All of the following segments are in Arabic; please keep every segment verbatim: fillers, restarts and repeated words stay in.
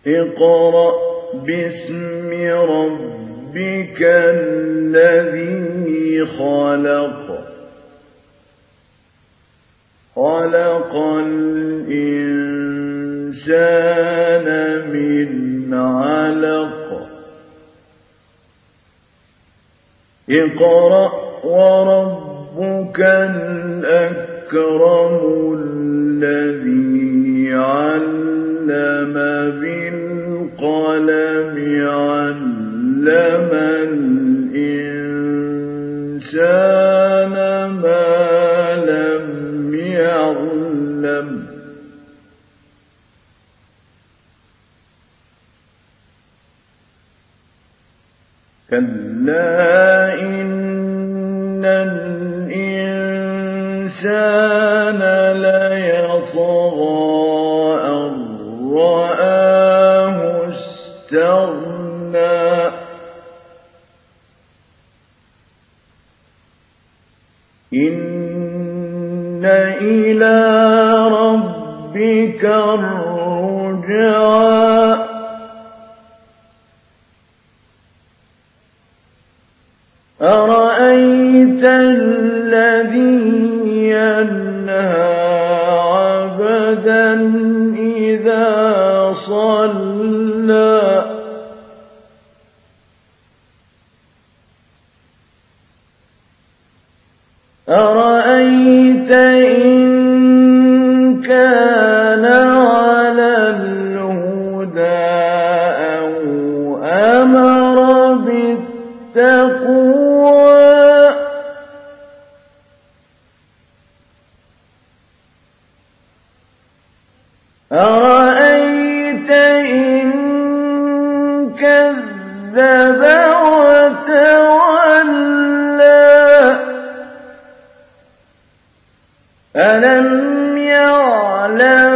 اقْرَأْ بِاسْمِ رَبِّكَ الَّذِي خَلَقَ خَلَقَ الْإِنسَانَ مِنْ عَلَقٍ اقْرَأْ وَرَبُّكَ الْأَكْرَمُ الَّذِي عَلَّمَ بِالْقَلَمِ عَلَّمَ الْإِنسَانَ مَا لَمْ يَعْلَمْ كَلَّا إِنَّ الْإِنسَانَ لَيَطْغَىٰ أَن رَّآهُ اسْتَغْنَىٰ إِنَّ إِلَىٰ رَبِّكَ الرُّجْعَىٰ أَرَأَيْتَ الَّذِي يَنْهَىٰ عَبْدًا إِذَا صَلَّىٰ أَرَأَيْتَ إِن كَانَ عَلَى الْهُدَىٰ أَوْ أَمَرَ بِالتَّقْوَىٰ أَرَأَيْتَ إِن كَذَّبَ وَتَوَلَّىٰ أَلَمْ يَعْلَمْ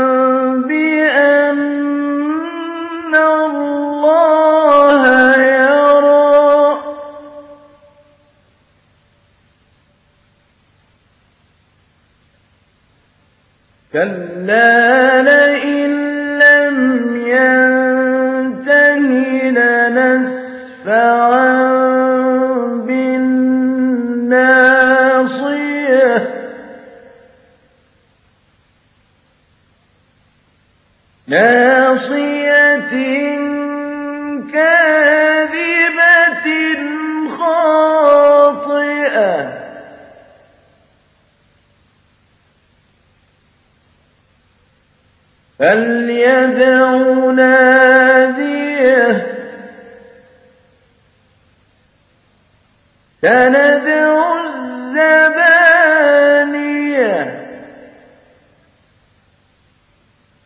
بِأَنَّ اللَّهَ يَرَىٰ كَلَّا لَئِن لَّمْ يَنتَهِ لَنَسْفَعًا بِالنَّاصِيَةِ نَاصِيَةٍ كَاذِبَةٍ خَاطِئَةٍ فَلْيَدْعُ نَادِيَهُ سَنَدْعُ الزَّبَانِيَةَ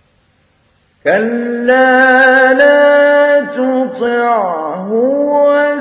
كَلَّا لَا تُطِعْهُ